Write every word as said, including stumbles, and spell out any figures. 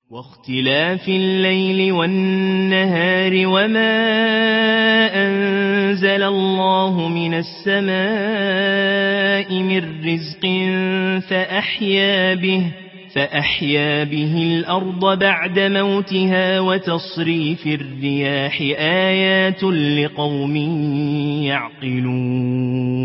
واختلاف الليل والنهار وما أنزل الله من السماء من رزق فأحيا به فأحيا به الأرض بعد موتها وتصريف الرياح آيات لقوم يعقلون